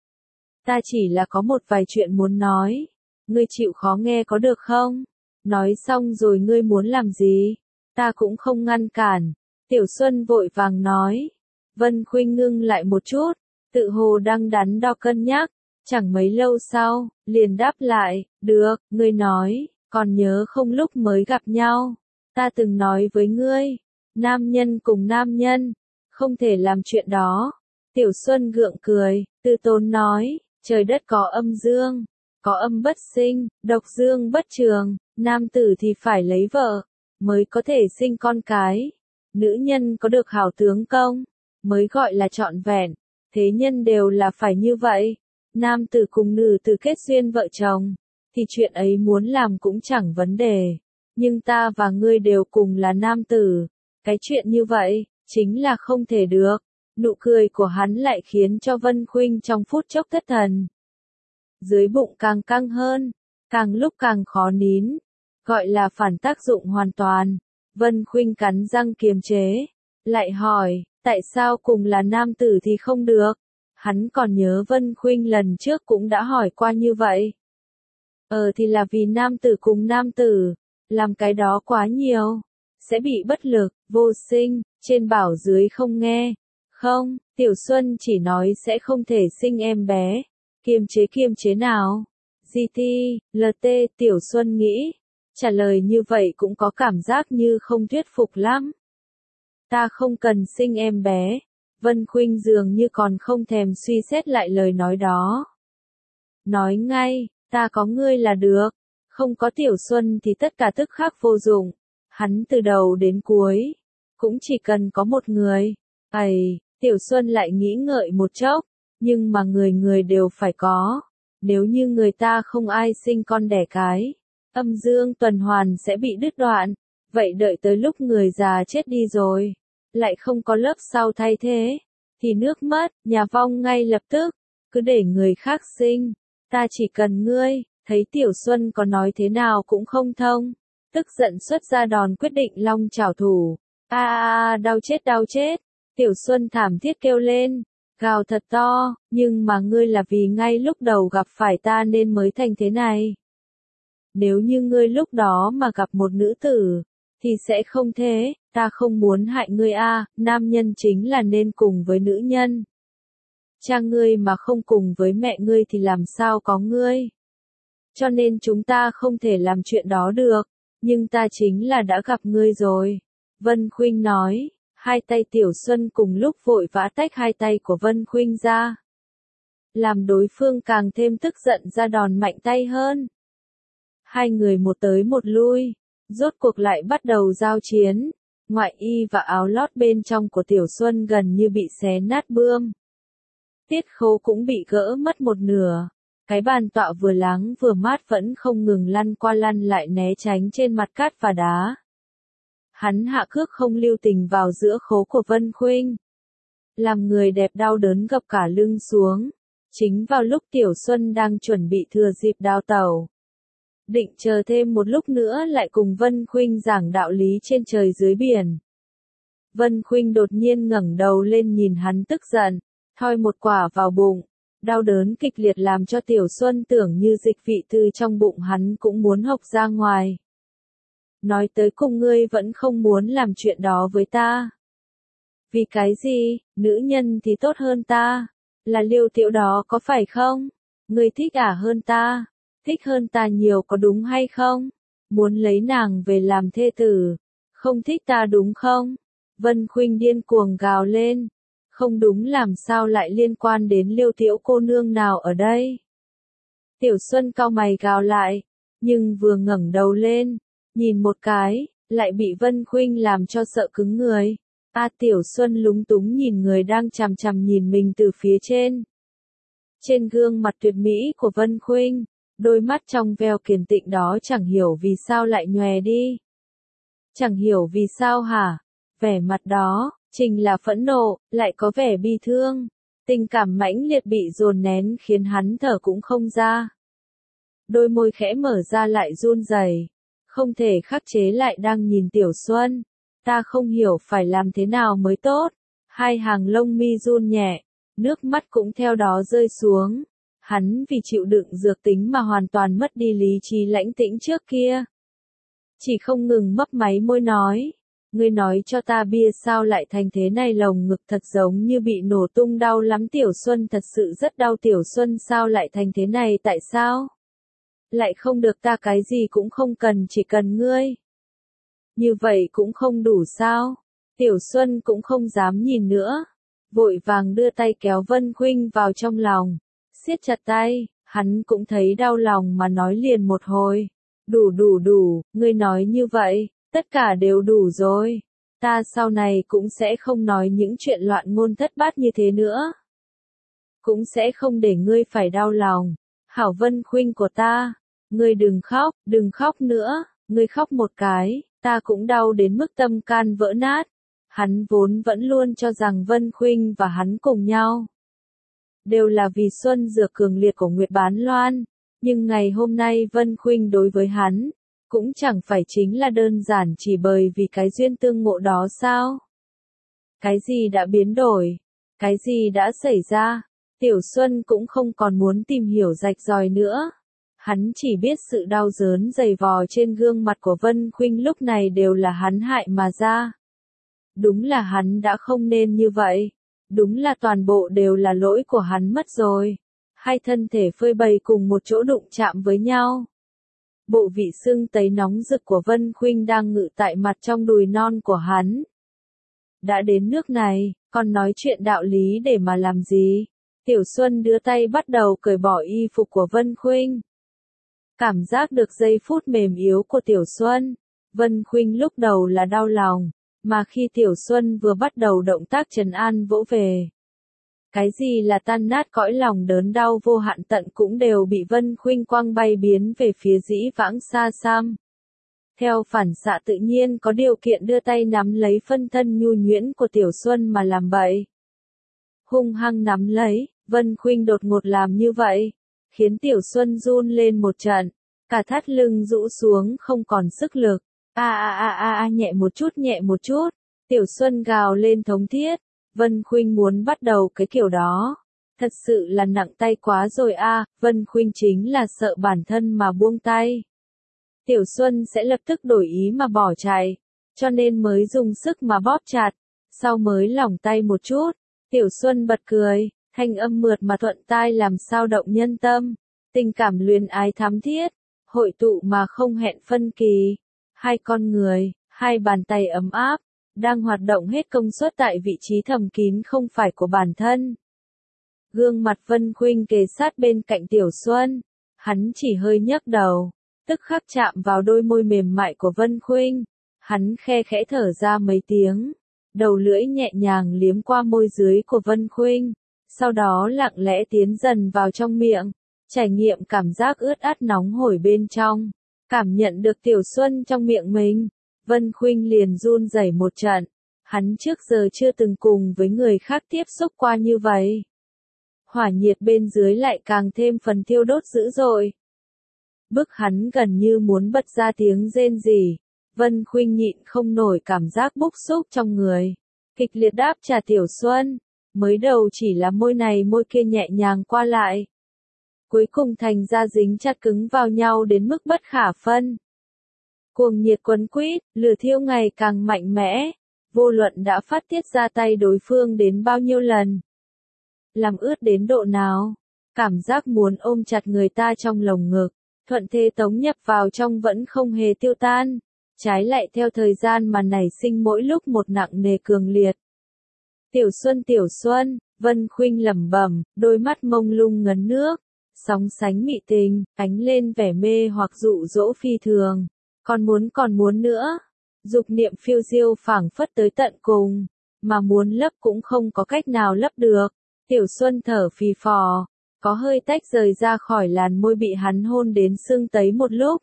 Ta chỉ là có một vài chuyện muốn nói. Ngươi chịu khó nghe có được không? Nói xong rồi ngươi muốn làm gì? Ta cũng không ngăn cản. Tiểu Xuân vội vàng nói. Vân Khuynh ngưng lại một chút, tự hồ đang đắn đo cân nhắc. Chẳng mấy lâu sau, liền đáp lại, được, ngươi nói, còn nhớ không lúc mới gặp nhau. Ta từng nói với ngươi, nam nhân cùng nam nhân, không thể làm chuyện đó. Tiểu Xuân gượng cười, Tư Tốn nói, trời đất có âm dương, có âm bất sinh, độc dương bất trường, nam tử thì phải lấy vợ, mới có thể sinh con cái. Nữ nhân có được hảo tướng công, mới gọi là trọn vẹn, thế nhân đều là phải như vậy. Nam tử cùng nữ tử kết duyên vợ chồng, thì chuyện ấy muốn làm cũng chẳng vấn đề. Nhưng ta và ngươi đều cùng là nam tử, cái chuyện như vậy, chính là không thể được. Nụ cười của hắn lại khiến cho Vân Khuynh trong phút chốc thất thần. Dưới bụng càng căng hơn, càng lúc càng khó nín, gọi là phản tác dụng hoàn toàn. Vân Khuynh cắn răng kiềm chế, lại hỏi, tại sao cùng là nam tử thì không được? Hắn còn nhớ Vân Khuynh lần trước cũng đã hỏi qua như vậy. Thì là vì nam tử cùng nam tử, làm cái đó quá nhiều, sẽ bị bất lực, vô sinh, trên bảo dưới không nghe. Không, Tiểu Xuân chỉ nói sẽ không thể sinh em bé. Kiềm chế nào? GT, LT, Tiểu Xuân nghĩ. Trả lời như vậy cũng có cảm giác như không thuyết phục lắm. Ta không cần sinh em bé. Vân Khuynh dường như còn không thèm suy xét lại lời nói đó. Nói ngay, ta có ngươi là được. Không có Tiểu Xuân thì tất cả tức khắc vô dụng. Hắn từ đầu đến cuối, cũng chỉ cần có một người. Tiểu Xuân lại nghĩ ngợi một chốc, nhưng mà người đều phải có. Nếu như người ta không ai sinh con đẻ cái, âm dương tuần hoàn sẽ bị đứt đoạn. Vậy đợi tới lúc người già chết đi rồi, lại không có lớp sau thay thế, thì nước mất, nhà vong ngay lập tức. Cứ để người khác sinh, ta chỉ cần ngươi. Thấy Tiểu Xuân có nói thế nào cũng không thông, tức giận xuất ra đòn quyết định long chảo thủ. Đau chết. Tiểu Xuân thảm thiết kêu lên, gào thật to, nhưng mà ngươi là vì ngay lúc đầu gặp phải ta nên mới thành thế này. Nếu như ngươi lúc đó mà gặp một nữ tử, thì sẽ không thế, ta không muốn hại ngươi nam nhân chính là nên cùng với nữ nhân. Cha ngươi mà không cùng với mẹ ngươi thì làm sao có ngươi. Cho nên chúng ta không thể làm chuyện đó được, nhưng ta chính là đã gặp ngươi rồi. Vân Khuynh nói, hai tay Tiểu Xuân cùng lúc vội vã tách hai tay của Vân Khuynh ra. Làm đối phương càng thêm tức giận ra đòn mạnh tay hơn. Hai người một tới một lui, rốt cuộc lại bắt đầu giao chiến. Ngoại y và áo lót bên trong của Tiểu Xuân gần như bị xé nát bươm. Tiết khố cũng bị gỡ mất một nửa. Cái bàn tọa vừa láng vừa mát vẫn không ngừng lăn qua lăn lại né tránh trên mặt cát và đá. Hắn hạ cước không lưu tình vào giữa khố của Vân Khuynh, làm người đẹp đau đớn gập cả lưng xuống. Chính vào lúc Tiểu Xuân đang chuẩn bị thừa dịp đào tẩu, định chờ thêm một lúc nữa lại cùng Vân Khuynh giảng đạo lý trên trời dưới biển. Vân Khuynh đột nhiên ngẩng đầu lên nhìn hắn tức giận, thoi một quả vào bụng. Đau đớn kịch liệt làm cho Tiểu Xuân tưởng như dịch vị từ trong bụng hắn cũng muốn hộc ra ngoài. Nói tới cùng ngươi vẫn không muốn làm chuyện đó với ta. Vì cái gì, nữ nhân thì tốt hơn ta, là Liêu Tiểu đó có phải không? Ngươi thích hơn ta, thích hơn ta nhiều có đúng hay không? Muốn lấy nàng về làm thê tử, không thích ta đúng không? Vân Khuynh điên cuồng gào lên. Không đúng làm sao lại liên quan đến Liêu Tiểu cô nương nào ở đây? Tiểu Xuân cau mày gào lại, nhưng vừa ngẩng đầu lên, nhìn một cái, lại bị Vân Khuynh làm cho sợ cứng người. Tiểu Xuân lúng túng nhìn người đang chằm chằm nhìn mình từ phía trên. Trên gương mặt tuyệt mỹ của Vân Khuynh, đôi mắt trong veo kiên tịnh đó chẳng hiểu vì sao lại nhòe đi. Chẳng hiểu vì sao hả? Vẻ mặt đó, trình là phẫn nộ, lại có vẻ bi thương. Tình cảm mãnh liệt bị dồn nén khiến hắn thở cũng không ra. Đôi môi khẽ mở ra lại run rẩy, không thể khắc chế lại đang nhìn Tiểu Xuân. Ta không hiểu phải làm thế nào mới tốt. Hai hàng lông mi run nhẹ, nước mắt cũng theo đó rơi xuống. Hắn vì chịu đựng dược tính mà hoàn toàn mất đi lý trí lãnh tĩnh trước kia. Chỉ không ngừng mấp máy môi nói. Ngươi nói cho ta bia sao lại thành thế này, lồng ngực thật giống như bị nổ tung, đau lắm. Tiểu Xuân thật sự rất đau. Tiểu Xuân sao lại thành thế này, tại sao? Lại không được, ta cái gì cũng không cần, chỉ cần ngươi. Như vậy cũng không đủ sao? Tiểu Xuân cũng không dám nhìn nữa. Vội vàng đưa tay kéo Vân Khuynh vào trong lòng. Siết chặt tay, hắn cũng thấy đau lòng mà nói liền một hồi. Đủ, ngươi nói như vậy, tất cả đều đủ rồi. Ta sau này cũng sẽ không nói những chuyện loạn ngôn thất bát như thế nữa. Cũng sẽ không để ngươi phải đau lòng. Hảo Vân Khuynh của ta, ngươi đừng khóc nữa, ngươi khóc một cái, ta cũng đau đến mức tâm can vỡ nát. Hắn vốn vẫn luôn cho rằng Vân Khuynh và hắn cùng nhau đều là vì xuân dược cường liệt của Nguyệt Bán Loan, nhưng ngày hôm nay Vân Khuynh đối với hắn cũng chẳng phải chính là đơn giản chỉ bởi vì cái duyên tương ngộ đó sao? Cái gì đã biến đổi? Cái gì đã xảy ra? Tiểu Xuân cũng không còn muốn tìm hiểu rạch ròi nữa. Hắn chỉ biết sự đau đớn dày vò trên gương mặt của Vân Khuynh lúc này đều là hắn hại mà ra. Đúng là hắn đã không nên như vậy. Đúng là toàn bộ đều là lỗi của hắn mất rồi. Hai thân thể phơi bày cùng một chỗ đụng chạm với nhau. Bộ vị sưng tấy nóng rực của Vân Khuynh đang ngự tại mặt trong đùi non của hắn. Đã đến nước này, còn nói chuyện đạo lý để mà làm gì? Tiểu Xuân đưa tay bắt đầu cởi bỏ y phục của Vân Khuynh. Cảm giác được giây phút mềm yếu của Tiểu Xuân, Vân Khuynh lúc đầu là đau lòng, mà khi Tiểu Xuân vừa bắt đầu động tác trấn an vỗ về. Cái gì là tan nát cõi lòng, đớn đau vô hạn tận cũng đều bị Vân Khuynh quăng bay biến về phía dĩ vãng xa xăm. Theo phản xạ tự nhiên có điều kiện đưa tay nắm lấy phân thân nhu nhuyễn của Tiểu Xuân mà làm bậy. Hung hăng nắm lấy, Vân Khuynh đột ngột làm như vậy, khiến Tiểu Xuân run lên một trận, cả thắt lưng rũ xuống không còn sức lực. Nhẹ một chút, Tiểu Xuân gào lên thống thiết. Vân Khuynh muốn bắt đầu cái kiểu đó. Thật sự là nặng tay quá rồi Vân Khuynh chính là sợ bản thân mà buông tay. Tiểu Xuân sẽ lập tức đổi ý mà bỏ chạy, cho nên mới dùng sức mà bóp chặt, sau mới lỏng tay một chút. Tiểu Xuân bật cười, thanh âm mượt mà thuận tai làm sao động nhân tâm, tình cảm luyến ái thắm thiết, hội tụ mà không hẹn phân kỳ. Hai con người, hai bàn tay ấm áp, đang hoạt động hết công suất tại vị trí thầm kín không phải của bản thân. Gương mặt Vân Khuynh kề sát bên cạnh Tiểu Xuân, hắn chỉ hơi nhấc đầu, tức khắc chạm vào đôi môi mềm mại của Vân Khuynh, hắn khe khẽ thở ra mấy tiếng, đầu lưỡi nhẹ nhàng liếm qua môi dưới của Vân Khuynh, sau đó lặng lẽ tiến dần vào trong miệng, trải nghiệm cảm giác ướt át nóng hổi bên trong, cảm nhận được Tiểu Xuân trong miệng mình. Vân Khuynh liền run rẩy một trận, hắn trước giờ chưa từng cùng với người khác tiếp xúc qua như vậy. Hỏa nhiệt bên dưới lại càng thêm phần thiêu đốt dữ dội. Bức hắn gần như muốn bật ra tiếng rên rỉ. Vân Khuynh nhịn không nổi cảm giác bức xúc trong người, kịch liệt đáp trả Tiểu Xuân, mới đầu chỉ là môi này môi kia nhẹ nhàng qua lại. Cuối cùng thành ra dính chặt cứng vào nhau đến mức bất khả phân. Cuồng nhiệt quấn quýt, lửa thiêu ngày càng mạnh mẽ, vô luận đã phát tiết ra tay đối phương đến bao nhiêu lần. Làm ướt đến độ nào, cảm giác muốn ôm chặt người ta trong lồng ngực, thuận thế tống nhập vào trong vẫn không hề tiêu tan, trái lại theo thời gian mà nảy sinh mỗi lúc một nặng nề cường liệt. Tiểu Xuân, Vân Khuynh lẩm bẩm, đôi mắt mông lung ngấn nước, sóng sánh mị tình, ánh lên vẻ mê hoặc dụ dỗ phi thường. Còn muốn nữa. Dục niệm phiêu diêu phảng phất tới tận cùng, mà muốn lấp cũng không có cách nào lấp được. Tiểu Xuân thở phì phò, có hơi tách rời ra khỏi làn môi bị hắn hôn đến sưng tấy một lúc.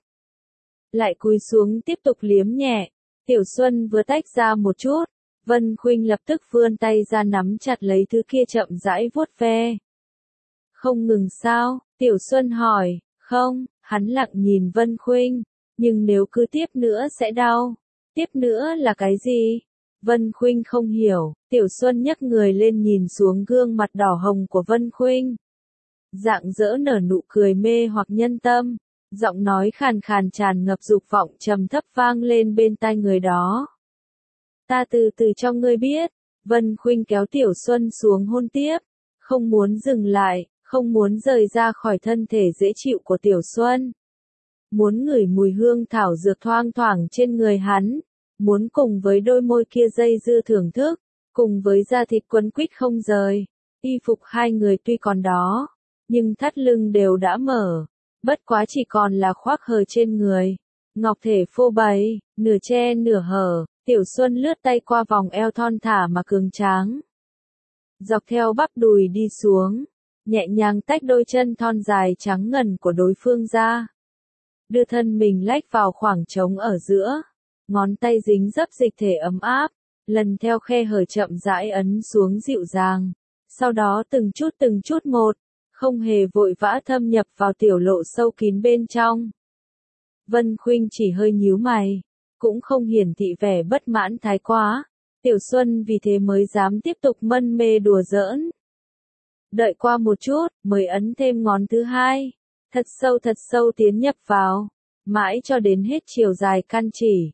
Lại cúi xuống tiếp tục liếm nhẹ. Tiểu Xuân vừa tách ra một chút, Vân Khuynh lập tức vươn tay ra nắm chặt lấy thứ kia chậm rãi vuốt ve. Không ngừng sao? Tiểu Xuân hỏi. Không, hắn lặng nhìn Vân Khuynh. Nhưng nếu cứ tiếp nữa sẽ đau. Tiếp nữa là cái gì? Vân Khuynh không hiểu, Tiểu Xuân nhấc người lên nhìn xuống gương mặt đỏ hồng của Vân Khuynh. Rạng rỡ nở nụ cười mê hoặc nhân tâm, giọng nói khàn khàn tràn ngập dục vọng trầm thấp vang lên bên tai người đó. Ta từ từ cho ngươi biết, Vân Khuynh kéo Tiểu Xuân xuống hôn tiếp, không muốn dừng lại, không muốn rời ra khỏi thân thể dễ chịu của Tiểu Xuân. Muốn ngửi mùi hương thảo dược thoang thoảng trên người hắn, muốn cùng với đôi môi kia dây dưa thưởng thức, cùng với da thịt quấn quýt không rời. Y phục hai người tuy còn đó, nhưng thắt lưng đều đã mở, bất quá chỉ còn là khoác hờ trên người. Ngọc thể phô bày, nửa che nửa hở, Tiểu Xuân lướt tay qua vòng eo thon thả mà cường tráng. Dọc theo bắp đùi đi xuống, nhẹ nhàng tách đôi chân thon dài trắng ngần của đối phương ra. Đưa thân mình lách vào khoảng trống ở giữa, ngón tay dính dấp dịch thể ấm áp, lần theo khe hở chậm rãi ấn xuống dịu dàng. Sau đó từng chút một, không hề vội vã thâm nhập vào tiểu lộ sâu kín bên trong. Vân Khuynh chỉ hơi nhíu mày, cũng không hiển thị vẻ bất mãn thái quá. Tiểu Xuân vì thế mới dám tiếp tục mân mê đùa giỡn. Đợi qua một chút, mới ấn thêm ngón thứ hai, thật sâu tiến nhập vào, mãi cho đến hết chiều dài căn chỉ.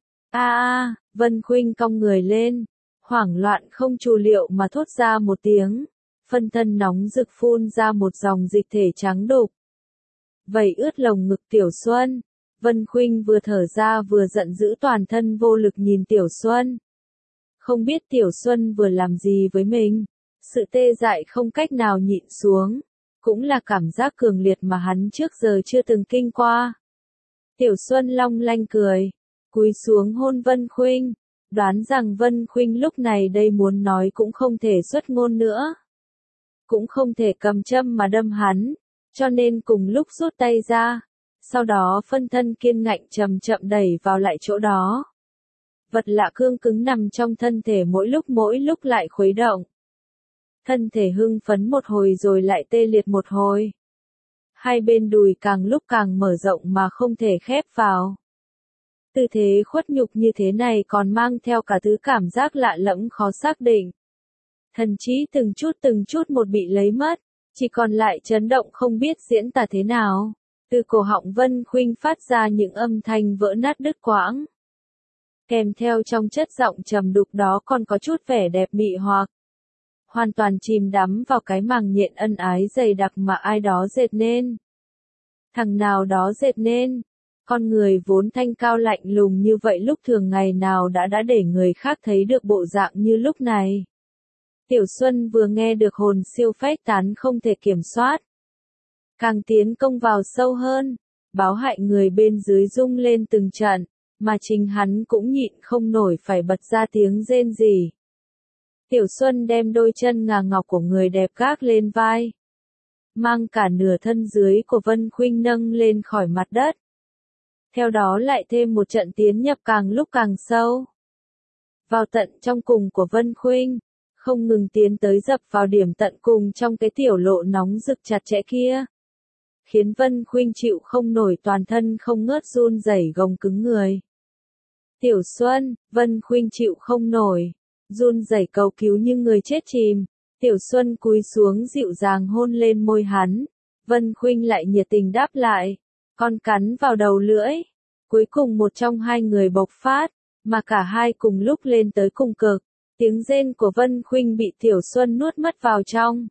Vân Khuynh cong người lên, hoảng loạn không chu liệu mà thốt ra một tiếng, phân thân nóng rực phun ra một dòng dịch thể trắng đục. Vẩy ướt lồng ngực Tiểu Xuân, Vân Khuynh vừa thở ra vừa giận dữ toàn thân vô lực nhìn Tiểu Xuân. Không biết Tiểu Xuân vừa làm gì với mình, sự tê dại không cách nào nhịn xuống, cũng là cảm giác cường liệt mà hắn trước giờ chưa từng kinh qua. Tiểu Xuân long lanh cười, cúi xuống hôn Vân Khuynh, đoán rằng Vân Khuynh lúc này đây muốn nói cũng không thể xuất ngôn nữa. Cũng không thể cầm châm mà đâm hắn, cho nên cùng lúc rút tay ra, sau đó phân thân kiên ngạnh chậm chậm đẩy vào lại chỗ đó. Vật lạ cương cứng nằm trong thân thể mỗi lúc lại khuấy động. Thân thể hưng phấn một hồi rồi lại tê liệt một hồi. Hai bên đùi càng lúc càng mở rộng mà không thể khép vào. Tư thế khuất nhục như thế này còn mang theo cả thứ cảm giác lạ lẫm khó xác định. Thần trí từng chút một bị lấy mất, chỉ còn lại chấn động không biết diễn tả thế nào. Từ cổ họng Vân Khuynh phát ra những âm thanh vỡ nát đứt quãng. Kèm theo trong chất giọng trầm đục đó còn có chút vẻ đẹp mị hoặc. Hoàn toàn chìm đắm vào cái màng nhện ân ái dày đặc mà ai đó dệt nên. Thằng nào đó dệt nên. Con người vốn thanh cao lạnh lùng như vậy lúc thường ngày nào đã để người khác thấy được bộ dạng như lúc này. Tiểu Xuân vừa nghe được hồn siêu phách tán không thể kiểm soát. Càng tiến công vào sâu hơn, báo hại người bên dưới rung lên từng trận, mà chính hắn cũng nhịn không nổi phải bật ra tiếng rên rỉ. Tiểu Xuân đem đôi chân ngà ngọc của người đẹp gác lên vai, mang cả nửa thân dưới của Vân Khuynh nâng lên khỏi mặt đất. Theo đó lại thêm một trận tiến nhập càng lúc càng sâu. Vào tận trong cùng của Vân Khuynh, không ngừng tiến tới dập vào điểm tận cùng trong cái tiểu lộ nóng rực chặt chẽ kia. Khiến Vân Khuynh chịu không nổi toàn thân không ngớt run rẩy gồng cứng người. Tiểu Xuân, Vân Khuynh chịu không nổi, run rẩy cầu cứu như người chết chìm. Tiểu Xuân cúi xuống dịu dàng hôn lên môi hắn, Vân Khuynh lại nhiệt tình đáp lại, con cắn vào đầu lưỡi. Cuối cùng một trong hai người bộc phát, mà cả hai cùng lúc lên tới cùng cực. Tiếng rên của Vân Khuynh bị Tiểu Xuân nuốt mất vào trong.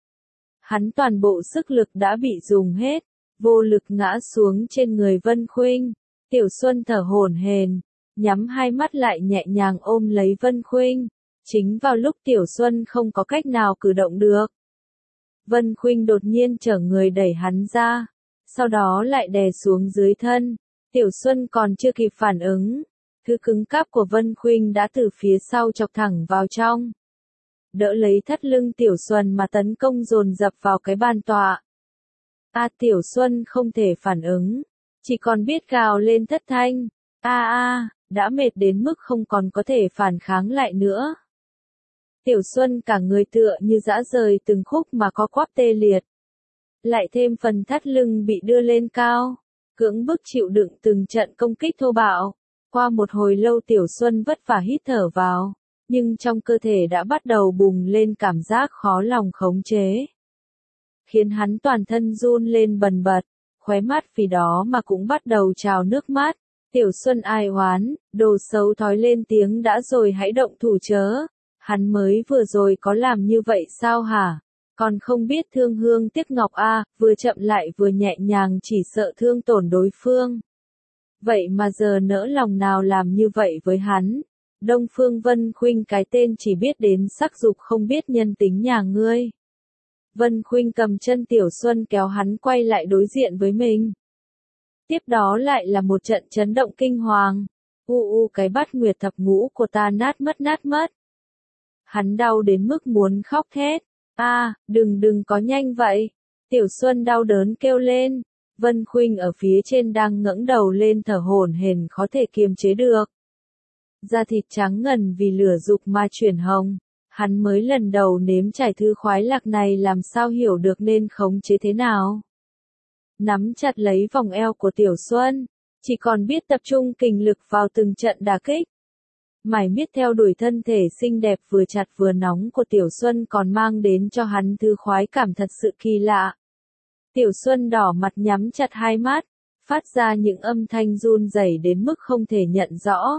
Hắn toàn bộ sức lực đã bị dùng hết, vô lực ngã xuống trên người Vân Khuynh. Tiểu Xuân thở hổn hển, nhắm hai mắt lại nhẹ nhàng ôm lấy Vân Khuynh. Chính vào lúc Tiểu Xuân không có cách nào cử động được, Vân Khuynh đột nhiên trở người đẩy hắn ra, sau đó lại đè xuống dưới thân. Tiểu Xuân còn chưa kịp phản ứng, thứ cứng cáp của Vân Khuynh đã từ phía sau chọc thẳng vào trong. Đỡ lấy thắt lưng Tiểu Xuân mà tấn công dồn dập vào cái bàn tọa. Tiểu Xuân không thể phản ứng, chỉ còn biết gào lên thất thanh. Đã mệt đến mức không còn có thể phản kháng lại nữa. Tiểu Xuân cả người tựa như giã rời từng khúc mà có quắp tê liệt. Lại thêm phần thắt lưng bị đưa lên cao, cưỡng bức chịu đựng từng trận công kích thô bạo. Qua một hồi lâu Tiểu Xuân vất vả hít thở vào, nhưng trong cơ thể đã bắt đầu bùng lên cảm giác khó lòng khống chế, khiến hắn toàn thân run lên bần bật, khóe mắt vì đó mà cũng bắt đầu trào nước mắt. Tiểu Xuân ai oán, đồ xấu thói lên tiếng đã rồi hãy động thủ chớ, hắn mới vừa rồi có làm như vậy sao hả? Còn không biết thương hương tiếc ngọc a, vừa chậm lại vừa nhẹ nhàng chỉ sợ thương tổn đối phương. Vậy mà giờ nỡ lòng nào làm như vậy với hắn. Đông Phương Vân Khuynh cái tên chỉ biết đến sắc dục không biết nhân tính nhà ngươi. Vân Khuynh cầm chân Tiểu Xuân kéo hắn quay lại đối diện với mình. Tiếp đó lại là một trận chấn động kinh hoàng. Cái bát nguyệt thập ngũ của ta nát mất. Hắn đau đến mức muốn khóc thét. Đừng có nhanh vậy. Tiểu Xuân đau đớn kêu lên. Vân Khuynh ở phía trên đang ngẩng đầu lên thở hổn hển khó thể kiềm chế được. Da thịt trắng ngần vì lửa dục mà chuyển hồng. Hắn mới lần đầu nếm trải thứ khoái lạc này làm sao hiểu được nên khống chế thế nào. Nắm chặt lấy vòng eo của Tiểu Xuân, chỉ còn biết tập trung kình lực vào từng trận đả kích. Mải miết theo đuổi thân thể xinh đẹp vừa chặt vừa nóng của Tiểu Xuân còn mang đến cho hắn thứ khoái cảm thật sự kỳ lạ. Tiểu Xuân đỏ mặt nhắm chặt hai mắt, phát ra những âm thanh run rẩy đến mức không thể nhận rõ.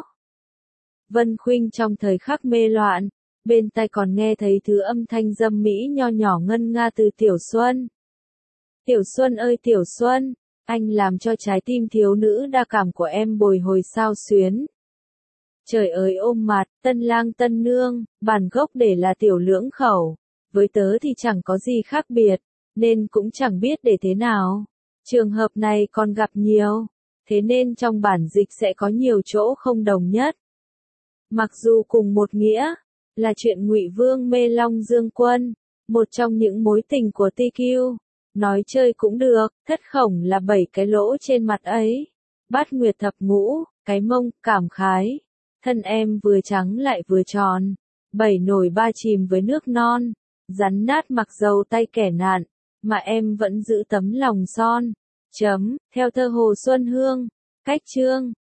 Vân Khuynh trong thời khắc mê loạn, bên tai còn nghe thấy thứ âm thanh dâm mỹ nho nhỏ ngân nga từ Tiểu Xuân. Tiểu Xuân ơi Tiểu Xuân, anh làm cho trái tim thiếu nữ đa cảm của em bồi hồi sao xuyến. Trời ơi ôm mặt, tân lang tân nương, bản gốc để là tiểu lưỡng khẩu, với tớ thì chẳng có gì khác biệt, nên cũng chẳng biết để thế nào. Trường hợp này còn gặp nhiều, thế nên trong bản dịch sẽ có nhiều chỗ không đồng nhất. Mặc dù cùng một nghĩa, là chuyện Ngụy Vương mê Long Dương Quân, một trong những mối tình của TQ. Nói chơi cũng được, thất khổng là 7 cái lỗ trên mặt ấy. Bát nguyệt thập ngũ, cái mông, cảm khái. Thân em vừa trắng lại vừa tròn. 7 nổi 3 chìm với nước non. Rắn nát mặc dầu tay kẻ nạn. Mà em vẫn giữ tấm lòng son. Theo thơ Hồ Xuân Hương. Cách chương.